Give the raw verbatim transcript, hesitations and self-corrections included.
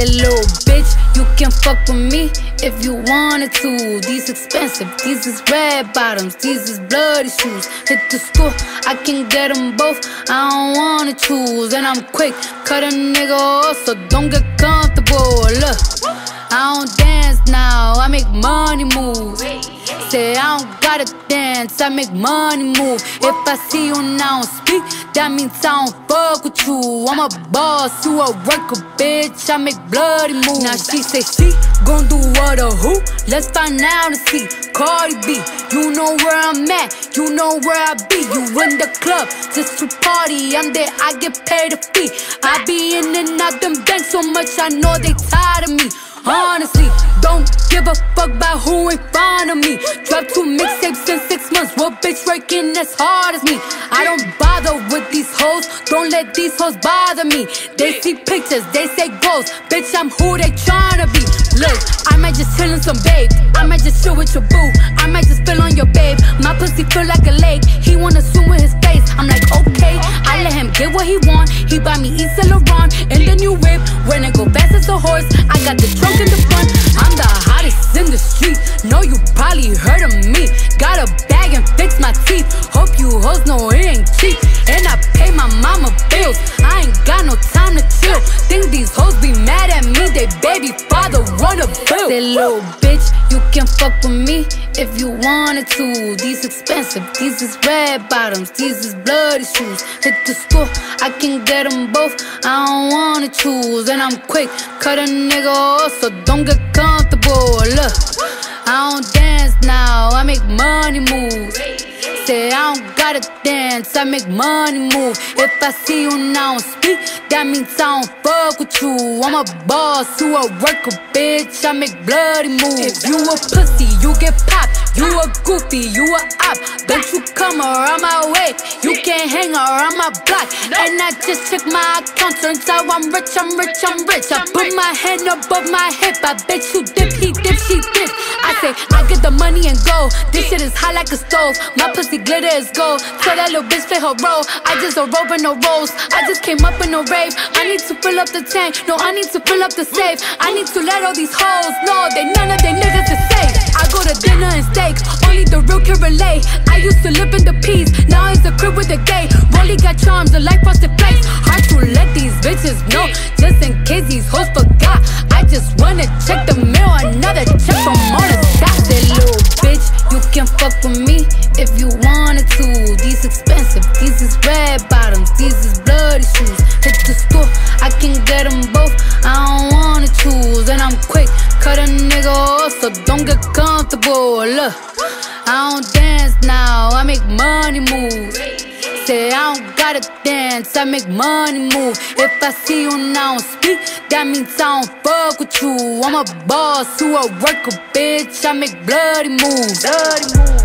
Say, little bitch, you can fuck with me if you wanted to. These expensive, these is red bottoms, these is bloody shoes. Hit the store, I can get them both, I don't wanna choose. And I'm quick, cut a nigga off, so don't get comfortable. Look, I don't dance now, I make money move. Say I don't gotta dance, I make money move. If I see you now speak, that means I don't fuck with you. I'm a boss, you a worker, bitch, I make bloody moves. Now she say she gon' do what or who? Let's find out and see. Cardi B, you know where I'm at, you know where I be. You in the club just to party, I'm there, I get paid a fee. I be in and out them banks so much, I know they tired of me. Honestly, don't give a fuck about who in front of me. Drop two mixtapes in six months, what bitch working as hard as me? I don't bother with these hoes, don't let these hoes bother me. They see pictures, they say goals, bitch I'm who they tryna be. Look, I might just chill in some babe, I might just chill with your boo, I might just feel on your babe. My pussy feel like a lake, he wanna swim with his face. I'm like okay, I let him get what he want. He buy me Yves Saint Laurent and the new whip. When it go fast as a horse, I got the trunk in the front. I'm the hottest in the street, know you probably heard of me. Got a bag and fix my teeth, hope you hoes know it ain't cheap. And I pay my mama bills, I ain't got no time to chill. Think these hoes be mad at me, they baby father run a bill. Say little bitch, you can fuck with me if you wanted to. These expensive, these is red bottoms, these is bloody shoes. Hit the store, I can get them both, I don't wanna choose. And I'm quick, cut a nigga off, so don't get comfortable. Look, I don't dance now, I make money moves. Say I don't gotta dance, I make money move. If I see you now speak, that means I don't fuck with you. I'm a boss, you a worker, bitch, I make bloody moves. If you a pussy, you get popped, you a goofy, you a op. Don't you come around my way, you can't hang around my block. And I just check my account, turns out I'm rich, I'm rich, I'm rich. I put my hand above my hip, I bet you dip, he dip, she dip. I say, I get the money and go, this shit is hot like a stove. My pussy glitter is gold, tell that little bitch play her role. I just a rope and no rolls, I just came up in a rave. I need to fill up the tank, no I need to fill up the safe. I need to let all these hoes know that none of they niggas is safe. I go to dinner and steak, only the real can relate. I used to live in the peace, now it's the crib with the gay. Rolly got charms, the light frosted flakes. Hard to let these bitches know, just in case these hoes forgot. I just wanna check the mail, another check from all the dots. That little bitch, you can fuck with me if you wanted to. These expensive, these is red bottoms, these is bloody shoes. Hit the store, I can get them both, I don't wanna choose. And I'm quick, cut a nigga off, so don't get comfortable. Look, I don't dance now, I make money moves. Say I don't gotta dance, I make money move. If I see you now speak, that means I don't fuck with you. I'm a boss, you a worker, bitch, I make bloody moves. Bloody moves.